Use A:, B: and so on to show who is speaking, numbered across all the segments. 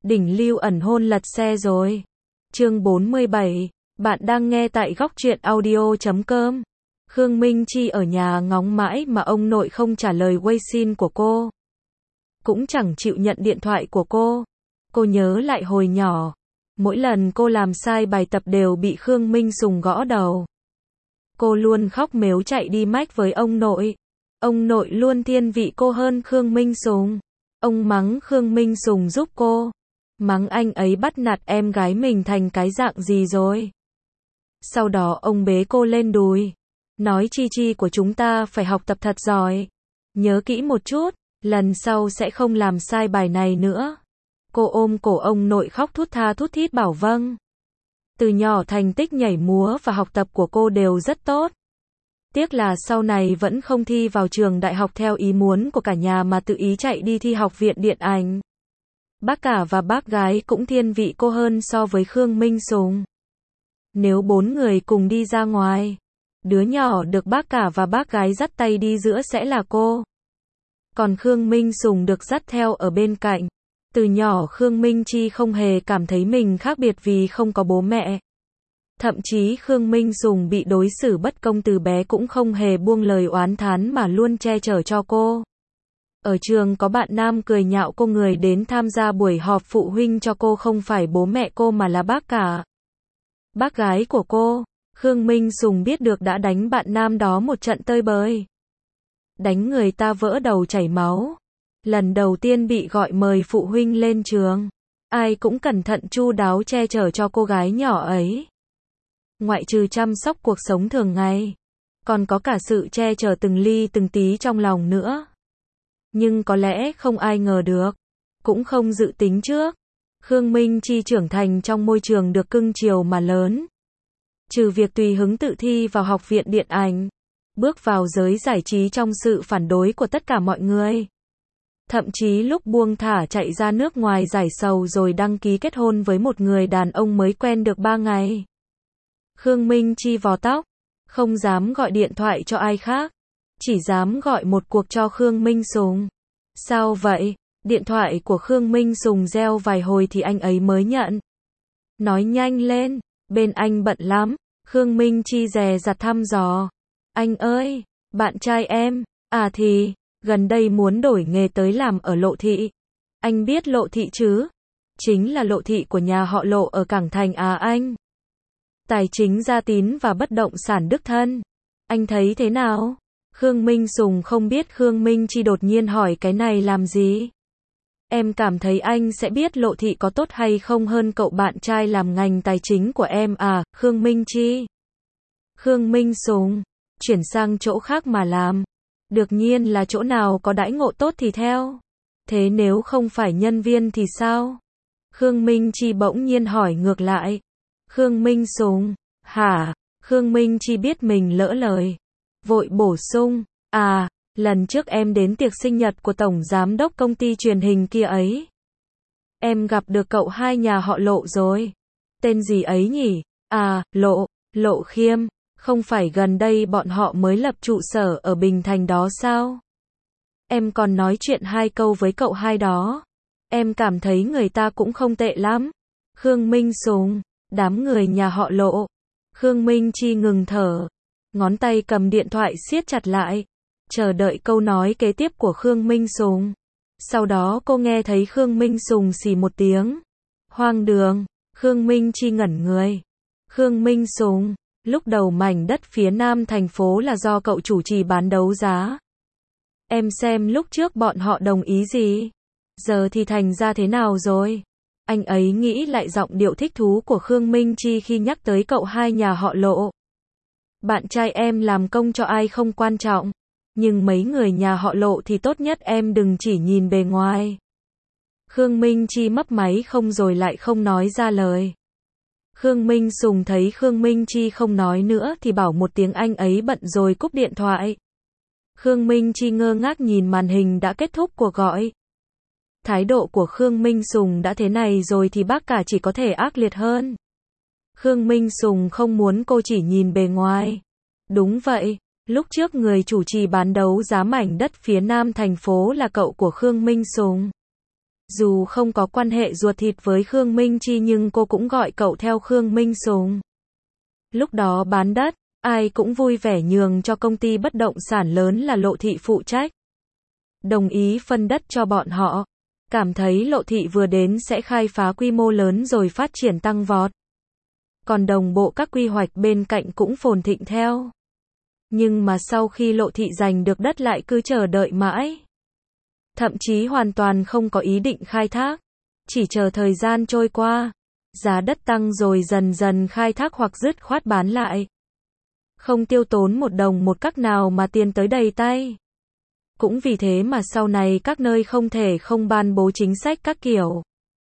A: Đỉnh lưu ẩn hôn lật xe rồi. Chương 47, bạn đang nghe tại góc truyện audio.com. Khương Minh Chi ở nhà ngóng mãi mà ông nội không trả lời WeChat của cô. Cũng chẳng chịu nhận điện thoại của cô. Cô nhớ lại hồi nhỏ, mỗi lần cô làm sai bài tập đều bị Khương Minh Sùng gõ đầu. Cô luôn khóc mếu chạy đi mách với ông nội. Ông nội luôn thiên vị cô hơn Khương Minh Sùng. Ông mắng Khương Minh Sùng giúp cô. Mắng anh ấy bắt nạt em gái mình thành cái dạng gì rồi. Sau đó ông bế cô lên đùi. Nói Chi Chi của chúng ta phải học tập thật giỏi. Nhớ kỹ một chút, lần sau sẽ không làm sai bài này nữa. Cô ôm cổ ông nội khóc thút tha thút thít bảo vâng. Từ nhỏ thành tích nhảy múa và học tập của cô đều rất tốt. Tiếc là sau này vẫn không thi vào trường đại học theo ý muốn của cả nhà mà tự ý chạy đi thi học viện điện ảnh. Bác cả và bác gái cũng thiên vị cô hơn so với Khương Minh Sùng. Nếu 4 người cùng đi ra ngoài, đứa nhỏ được bác cả và bác gái dắt tay đi giữa sẽ là cô. Còn Khương Minh Sùng được dắt theo ở bên cạnh. Từ nhỏ Khương Minh Chi không hề cảm thấy mình khác biệt vì không có bố mẹ. Thậm chí Khương Minh Sùng bị đối xử bất công từ bé cũng không hề buông lời oán thán mà luôn che chở cho cô. Ở trường có bạn nam cười nhạo cô, người đến tham gia buổi họp phụ huynh cho cô không phải bố mẹ cô mà là bác cả. Bác gái của cô, Khương Minh Sùng biết được đã đánh bạn nam đó một trận tơi bời. Đánh người ta vỡ đầu chảy máu. Lần đầu tiên bị gọi mời phụ huynh lên trường. Ai cũng cẩn thận chu đáo che chở cho cô gái nhỏ ấy. Ngoại trừ chăm sóc cuộc sống thường ngày, còn có cả sự che chở từng ly từng tí trong lòng nữa. Nhưng có lẽ không ai ngờ được, cũng không dự tính trước. Khương Minh Chi trưởng thành trong môi trường được cưng chiều mà lớn. Trừ việc tùy hứng tự thi vào học viện điện ảnh, bước vào giới giải trí trong sự phản đối của tất cả mọi người. Thậm chí lúc buông thả chạy ra nước ngoài giải sầu rồi đăng ký kết hôn với một người đàn ông mới quen được 3 ngày. Khương Minh Chi vò tóc, không dám gọi điện thoại cho ai khác, chỉ dám gọi một cuộc cho Khương Minh Sùng. Sao vậy? Điện thoại của Khương Minh Sùng reo vài hồi thì anh ấy mới nhận. Nói nhanh lên, bên anh bận lắm. Khương Minh Chi dè dặt thăm dò. Anh ơi, bạn trai em, thì, gần đây muốn đổi nghề tới làm ở Lộ Thị. Anh biết Lộ Thị chứ? Chính là Lộ Thị của nhà họ Lộ ở Cảng Thành anh. Tài chính gia tín và bất động sản đích thân. Anh thấy thế nào? Khương Minh Sùng không biết Khương Minh Chi đột nhiên hỏi cái này làm gì. Em cảm thấy anh sẽ biết Lộ Thị có tốt hay không hơn cậu bạn trai làm ngành tài chính của em Khương Minh Chi. Khương Minh Sùng, chuyển sang chỗ khác mà làm. Đương nhiên là chỗ nào có đãi ngộ tốt thì theo. Thế nếu không phải nhân viên thì sao? Khương Minh Chi bỗng nhiên hỏi ngược lại. Khương Minh Sùng, hả? Khương Minh Chi biết mình lỡ lời. Vội bổ sung, lần trước em đến tiệc sinh nhật của tổng giám đốc công ty truyền hình kia ấy. Em gặp được cậu hai nhà họ Lộ rồi. Tên gì ấy nhỉ? Lộ Khiêm. Không phải gần đây bọn họ mới lập trụ sở ở Bình Thành đó sao? Em còn nói chuyện 2 câu với cậu hai đó. Em cảm thấy người ta cũng không tệ lắm. Khương Minh Sùng, đám người nhà họ Lộ. Khương Minh Chi ngừng thở. Ngón tay cầm điện thoại siết chặt lại. Chờ đợi câu nói kế tiếp của Khương Minh Sùng. Sau đó cô nghe thấy Khương Minh Sùng xì một tiếng. Hoang đường. Khương Minh Chi ngẩn người. Khương Minh Sùng, lúc đầu mảnh đất phía nam thành phố là do cậu chủ trì bán đấu giá. Em xem lúc trước bọn họ đồng ý gì? Giờ thì thành ra thế nào rồi? Anh ấy nghĩ lại giọng điệu thích thú của Khương Minh Chi khi nhắc tới cậu hai nhà họ Lộ. Bạn trai em làm công cho ai không quan trọng. Nhưng mấy người nhà họ Lộ thì tốt nhất em đừng chỉ nhìn bề ngoài. Khương Minh Chi mấp máy không rồi lại không nói ra lời. Khương Minh Sùng thấy Khương Minh Chi không nói nữa thì bảo một tiếng anh ấy bận rồi cúp điện thoại. Khương Minh Chi ngơ ngác nhìn màn hình đã kết thúc cuộc gọi. Thái độ của Khương Minh Sùng đã thế này rồi thì bác cả chỉ có thể ác liệt hơn. Khương Minh Sùng không muốn cô chỉ nhìn bề ngoài. Đúng vậy, lúc trước người chủ trì bán đấu giá mảnh đất phía nam thành phố là cậu của Khương Minh Sùng. Dù không có quan hệ ruột thịt với Khương Minh Chi nhưng cô cũng gọi cậu theo Khương Minh Sùng. Lúc đó bán đất, ai cũng vui vẻ nhường cho công ty bất động sản lớn là Lộ Thị phụ trách. Đồng ý phân đất cho bọn họ. Cảm thấy Lộ Thị vừa đến sẽ khai phá quy mô lớn rồi phát triển tăng vọt. Còn đồng bộ các quy hoạch bên cạnh cũng phồn thịnh theo. Nhưng mà sau khi Lộ Thị giành được đất lại cứ chờ đợi mãi. Thậm chí hoàn toàn không có ý định khai thác. Chỉ chờ thời gian trôi qua. Giá đất tăng rồi dần dần khai thác hoặc dứt khoát bán lại. Không tiêu tốn một đồng một cắc nào mà tiền tới đầy tay. Cũng vì thế mà sau này các nơi không thể không ban bố chính sách các kiểu.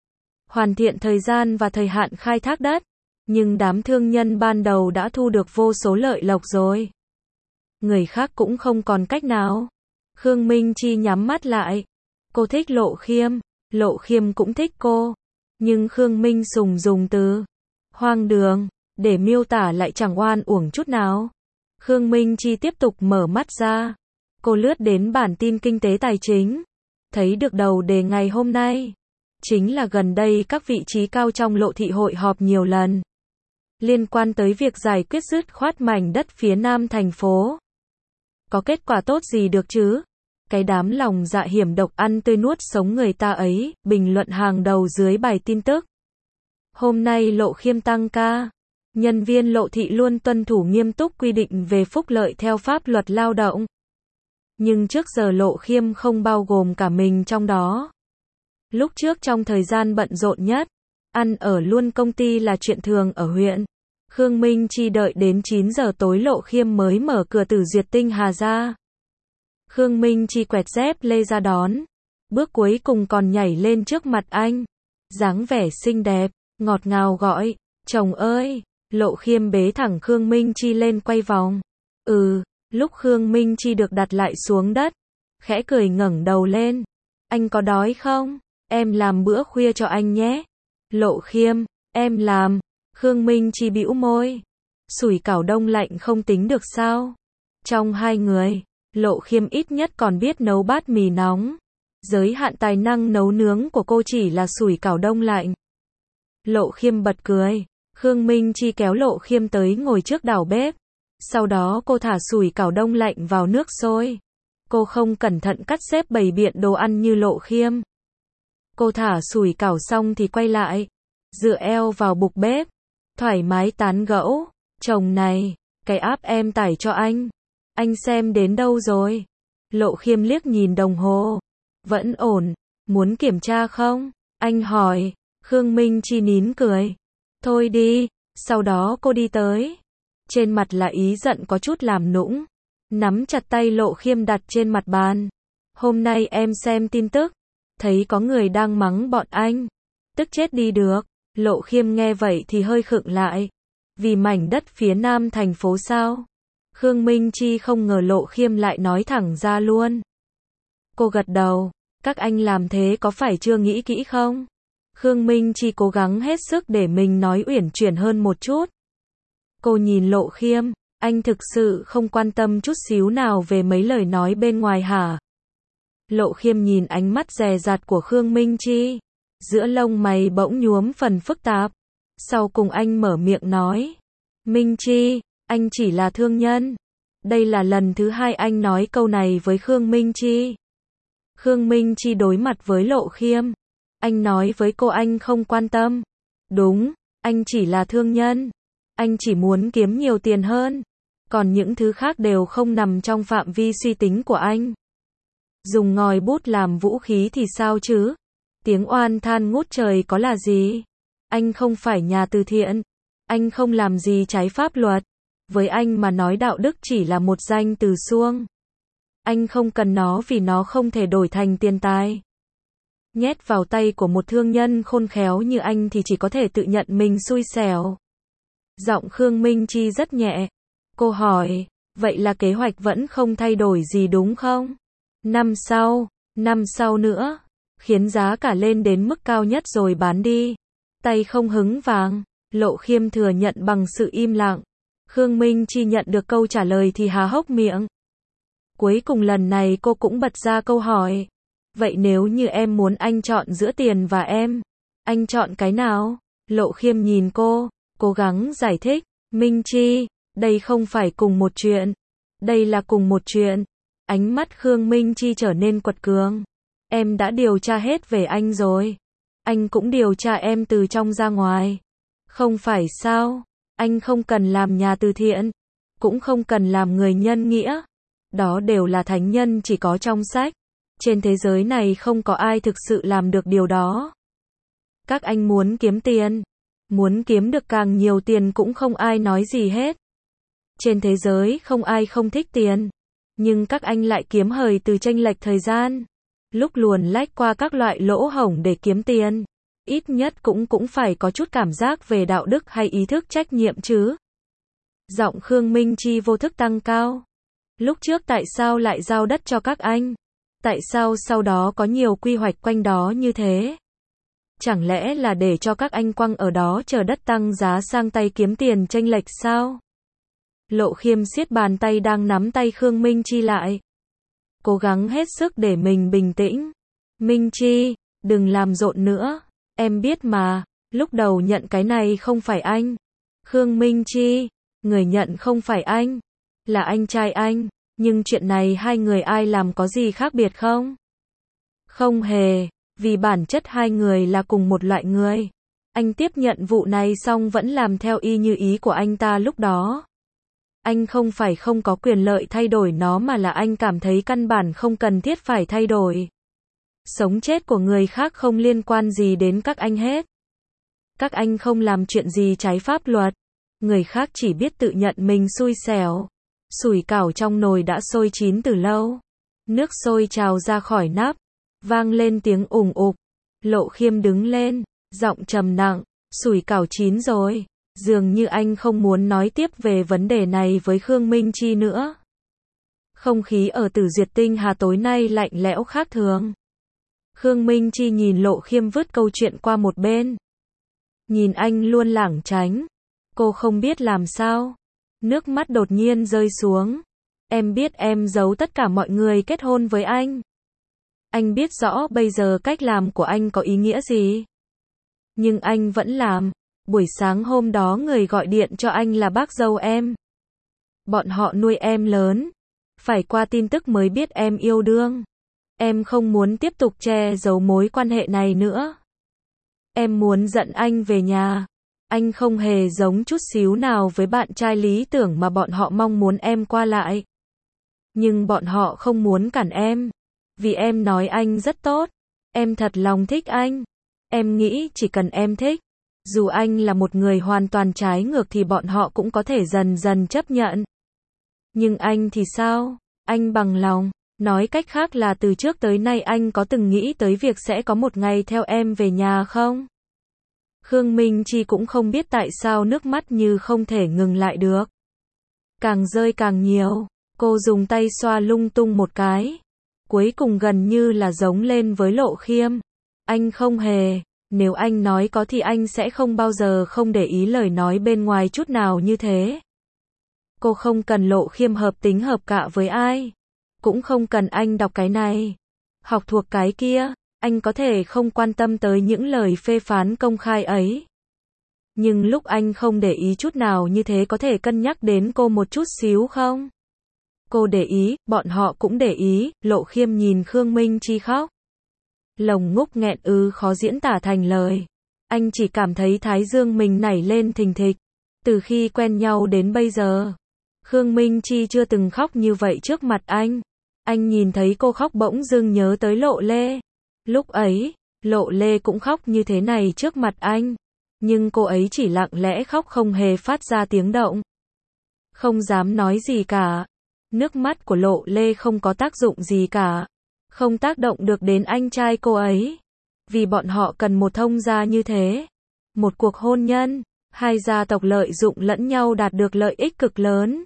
A: Hoàn thiện thời gian và thời hạn khai thác đất. Nhưng đám thương nhân ban đầu đã thu được vô số lợi lộc rồi. Người khác cũng không còn cách nào. Khương Minh Chi nhắm mắt lại. Cô thích Lộ Khiêm. Lộ Khiêm cũng thích cô. Nhưng Khương Minh Sùng dùng từ hoang đường để miêu tả lại chẳng oan uổng chút nào. Khương Minh Chi tiếp tục mở mắt ra. Cô lướt đến bản tin kinh tế tài chính. Thấy được đầu đề ngày hôm nay. Chính là gần đây các vị trí cao trong Lộ Thị hội họp nhiều lần. Liên quan tới việc giải quyết dứt khoát mảnh đất phía nam thành phố. Có kết quả tốt gì được chứ? Cái đám lòng dạ hiểm độc ăn tươi nuốt sống người ta ấy, bình luận hàng đầu dưới bài tin tức. Hôm nay Lộ Khiêm tăng ca. Nhân viên Lộ Thị luôn tuân thủ nghiêm túc quy định về phúc lợi theo pháp luật lao động. Nhưng trước giờ Lộ Khiêm không bao gồm cả mình trong đó. Lúc trước trong thời gian bận rộn nhất, ăn ở luôn công ty là chuyện thường ở huyện. Khương Minh Chi đợi đến 9 giờ tối Lộ Khiêm mới mở cửa từ Duyệt Tinh Hà ra. Khương Minh Chi quẹt dép lê ra đón. Bước cuối cùng còn nhảy lên trước mặt anh. Dáng vẻ xinh đẹp, ngọt ngào gọi, chồng ơi. Lộ Khiêm bế thẳng Khương Minh Chi lên quay vòng. Lúc Khương Minh Chi được đặt lại xuống đất, khẽ cười ngẩng đầu lên. Anh có đói không? Em làm bữa khuya cho anh nhé. Lộ Khiêm, em làm. Khương Minh Chi bĩu môi. Sủi cảo đông lạnh không tính được sao? Trong hai người, Lộ Khiêm ít nhất còn biết nấu bát mì nóng. Giới hạn tài năng nấu nướng của cô chỉ là sủi cảo đông lạnh. Lộ Khiêm bật cười. Khương Minh Chi kéo Lộ Khiêm tới ngồi trước đảo bếp. Sau đó cô thả sủi cảo đông lạnh vào nước sôi. Cô không cẩn thận cắt xếp bày biện đồ ăn như Lộ Khiêm. Cô thả sủi cảo xong thì quay lại, dựa eo vào bục bếp, thoải mái tán gẫu. Chồng này, cái app em tải cho anh xem đến đâu rồi? Lộ Khiêm liếc nhìn đồng hồ. Vẫn ổn, muốn kiểm tra không? Anh hỏi. Khương Minh Chi nín cười. Thôi đi. Sau đó cô đi tới. Trên mặt là ý giận có chút làm nũng. Nắm chặt tay Lộ Khiêm đặt trên mặt bàn. Hôm nay em xem tin tức. Thấy có người đang mắng bọn anh. Tức chết đi được. Lộ Khiêm nghe vậy thì hơi khựng lại. Vì mảnh đất phía nam thành phố sao? Khương Minh Chi không ngờ Lộ Khiêm lại nói thẳng ra luôn. Cô gật đầu. Các anh làm thế có phải chưa nghĩ kỹ không? Khương Minh Chi cố gắng hết sức để mình nói uyển chuyển hơn một chút. Cô nhìn Lộ Khiêm. Anh thực sự không quan tâm chút xíu nào về mấy lời nói bên ngoài hả? Lộ Khiêm nhìn ánh mắt dè dặt của Khương Minh Chi. Giữa lông mày bỗng nhuốm phần phức tạp. Sau cùng anh mở miệng nói. Minh Chi, anh chỉ là thương nhân. Đây là lần thứ hai anh nói câu này với Khương Minh Chi. Khương Minh Chi đối mặt với Lộ Khiêm. Anh nói với cô anh không quan tâm. Đúng, anh chỉ là thương nhân. Anh chỉ muốn kiếm nhiều tiền hơn. Còn những thứ khác đều không nằm trong phạm vi suy tính của anh. Dùng ngòi bút làm vũ khí thì sao chứ? Tiếng oan than ngút trời có là gì? Anh không phải nhà từ thiện. Anh không làm gì trái pháp luật. Với anh mà nói đạo đức chỉ là một danh từ suông. Anh không cần nó vì nó không thể đổi thành tiền tài. Nhét vào tay của một thương nhân khôn khéo như anh thì chỉ có thể tự nhận mình xui xẻo. Giọng Khương Minh Chi rất nhẹ. Cô hỏi, vậy là kế hoạch vẫn không thay đổi gì đúng không? Năm sau nữa, khiến giá cả lên đến mức cao nhất rồi bán đi. Tay không hứng vàng, Lộ Khiêm thừa nhận bằng sự im lặng. Khương Minh Chi nhận được câu trả lời thì há hốc miệng. Cuối cùng lần này cô cũng bật ra câu hỏi. Vậy nếu như em muốn anh chọn giữa tiền và em, anh chọn cái nào? Lộ Khiêm nhìn cô, cố gắng giải thích. Minh Chi, đây không phải cùng một chuyện. Đây là cùng một chuyện. Ánh mắt Khương Minh Chi trở nên quật cường. Em đã điều tra hết về anh rồi. Anh cũng điều tra em từ trong ra ngoài. Không phải sao? Anh không cần làm nhà từ thiện. Cũng không cần làm người nhân nghĩa. Đó đều là thánh nhân chỉ có trong sách. Trên thế giới này không có ai thực sự làm được điều đó. Các anh muốn kiếm tiền. Muốn kiếm được càng nhiều tiền cũng không ai nói gì hết. Trên thế giới không ai không thích tiền. Nhưng các anh lại kiếm hời từ chênh lệch thời gian. Lúc luồn lách qua các loại lỗ hổng để kiếm tiền. Ít nhất cũng phải có chút cảm giác về đạo đức hay ý thức trách nhiệm chứ. Giọng Khương Minh Chi vô thức tăng cao. Lúc trước tại sao lại giao đất cho các anh? Tại sao sau đó có nhiều quy hoạch quanh đó như thế? Chẳng lẽ là để cho các anh quăng ở đó chờ đất tăng giá sang tay kiếm tiền chênh lệch sao? Lộ Khiêm siết bàn tay đang nắm tay Khương Minh Chi lại. Cố gắng hết sức để mình bình tĩnh. Minh Chi, đừng làm rộn nữa. Em biết mà, lúc đầu nhận cái này không phải anh. Khương Minh Chi, người nhận không phải anh. Là anh trai anh. Nhưng chuyện này hai người ai làm có gì khác biệt không? Không hề, vì bản chất hai người là cùng một loại người. Anh tiếp nhận vụ này xong vẫn làm theo y như ý của anh ta lúc đó. Anh không phải không có quyền lợi thay đổi nó mà là anh cảm thấy căn bản không cần thiết phải thay đổi. Sống chết của người khác không liên quan gì đến các anh hết. Các anh không làm chuyện gì trái pháp luật. Người khác chỉ biết tự nhận mình xui xẻo. Sủi cảo trong nồi đã sôi chín từ lâu. Nước sôi trào ra khỏi nắp. Vang lên tiếng ùng ục. Lộ Khiêm đứng lên, giọng trầm nặng. Sủi cảo chín rồi. Dường như anh không muốn nói tiếp về vấn đề này với Khương Minh Chi nữa. Không khí ở Tử Duyệt Tinh Hà tối nay lạnh lẽo khác thường. Khương Minh Chi nhìn Lộ Khiêm vứt câu chuyện qua một bên. Nhìn anh luôn lảng tránh. Cô không biết làm sao. Nước mắt đột nhiên rơi xuống. Em biết em giấu tất cả mọi người kết hôn với anh. Anh biết rõ bây giờ cách làm của anh có ý nghĩa gì. Nhưng anh vẫn làm. Buổi sáng hôm đó người gọi điện cho anh là bác dâu em. Bọn họ nuôi em lớn. Phải qua tin tức mới biết em yêu đương. Em không muốn tiếp tục che giấu mối quan hệ này nữa. Em muốn dẫn anh về nhà. Anh không hề giống chút xíu nào với bạn trai lý tưởng mà bọn họ mong muốn em qua lại. Nhưng bọn họ không muốn cản em. Vì em nói anh rất tốt. Em thật lòng thích anh. Em nghĩ chỉ cần em thích. Dù anh là một người hoàn toàn trái ngược thì bọn họ cũng có thể dần dần chấp nhận. Nhưng anh thì sao? Anh bằng lòng. Nói cách khác là từ trước tới nay anh có từng nghĩ tới việc sẽ có một ngày theo em về nhà không? Khương Minh Chi cũng không biết tại sao nước mắt như không thể ngừng lại được. Càng rơi càng nhiều. Cô dùng tay xoa lung tung một cái. Cuối cùng gần như là giống lên với Lộ Khiêm. Anh không hề. Nếu anh nói có thì anh sẽ không bao giờ không để ý lời nói bên ngoài chút nào như thế. Cô không cần Lộ Khiêm hợp tính hợp cạ với ai. Cũng không cần anh đọc cái này. Học thuộc cái kia. Anh có thể không quan tâm tới những lời phê phán công khai ấy. Nhưng lúc anh không để ý chút nào như thế có thể cân nhắc đến cô một chút xíu không? Cô để ý, bọn họ cũng để ý. Lộ Khiêm nhìn Khương Minh Chi khóc. Lồng ngúc nghẹn khó diễn tả thành lời. Anh chỉ cảm thấy thái dương mình nảy lên thình thịch. Từ khi quen nhau đến bây giờ, Khương Minh Chi chưa từng khóc như vậy trước mặt anh. Anh nhìn thấy cô khóc bỗng dưng nhớ tới Lộ Lê. Lúc ấy, Lộ Lê cũng khóc như thế này trước mặt anh. Nhưng cô ấy chỉ lặng lẽ khóc không hề phát ra tiếng động. Không dám nói gì cả. Nước mắt của Lộ Lê không có tác dụng gì cả. Không tác động được đến anh trai cô ấy. Vì bọn họ cần một thông gia như thế. Một cuộc hôn nhân. Hai gia tộc lợi dụng lẫn nhau đạt được lợi ích cực lớn.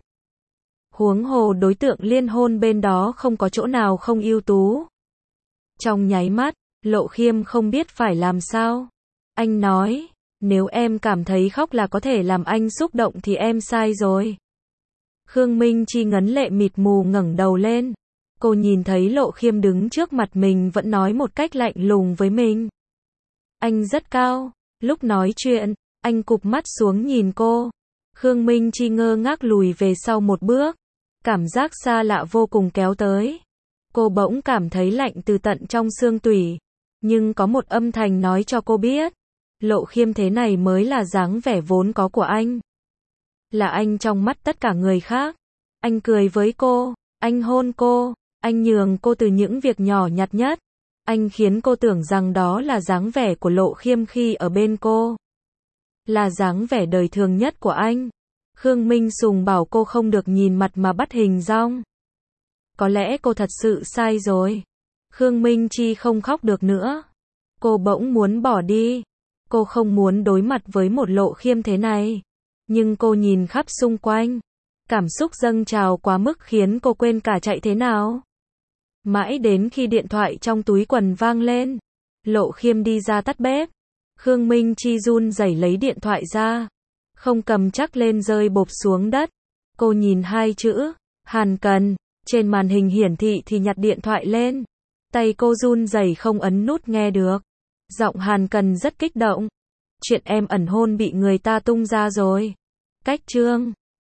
A: Huống hồ đối tượng liên hôn bên đó không có chỗ nào không ưu tú. Trong nháy mắt, Lộ Khiêm không biết phải làm sao. Anh nói, nếu em cảm thấy khóc là có thể làm anh xúc động thì em sai rồi. Khương Minh Chi ngấn lệ mịt mù ngẩng đầu lên. Cô nhìn thấy Lộ Khiêm đứng trước mặt mình vẫn nói một cách lạnh lùng với mình. Anh rất cao. Lúc nói chuyện, anh cụp mắt xuống nhìn cô. Khương Minh Chi ngơ ngác lùi về sau một bước. Cảm giác xa lạ vô cùng kéo tới. Cô bỗng cảm thấy lạnh từ tận trong xương tủy. Nhưng có một âm thanh nói cho cô biết. Lộ Khiêm thế này mới là dáng vẻ vốn có của anh. Là anh trong mắt tất cả người khác. Anh cười với cô. Anh hôn cô. Anh nhường cô từ những việc nhỏ nhặt nhất. Anh khiến cô tưởng rằng đó là dáng vẻ của Lộ Khiêm khi ở bên cô. Là dáng vẻ đời thường nhất của anh. Khương Minh Sùng bảo cô không được nhìn mặt mà bắt hình dong. Có lẽ cô thật sự sai rồi. Khương Minh Chi không khóc được nữa. Cô bỗng muốn bỏ đi. Cô không muốn đối mặt với một Lộ Khiêm thế này. Nhưng cô nhìn khắp xung quanh. Cảm xúc dâng trào quá mức khiến cô quên cả chạy thế nào. Mãi đến khi điện thoại trong túi quần vang lên. Lộ Khiêm đi ra tắt bếp. Khương Minh Chi run rẩy lấy điện thoại ra. Không cầm chắc lên rơi bộp xuống đất. Cô nhìn hai chữ, Hàn Cần, trên màn hình hiển thị thì nhặt điện thoại lên. Tay cô run rẩy không ấn nút nghe được. Giọng Hàn Cần rất kích động. Chuyện em ẩn hôn bị người ta tung ra rồi. Cách chương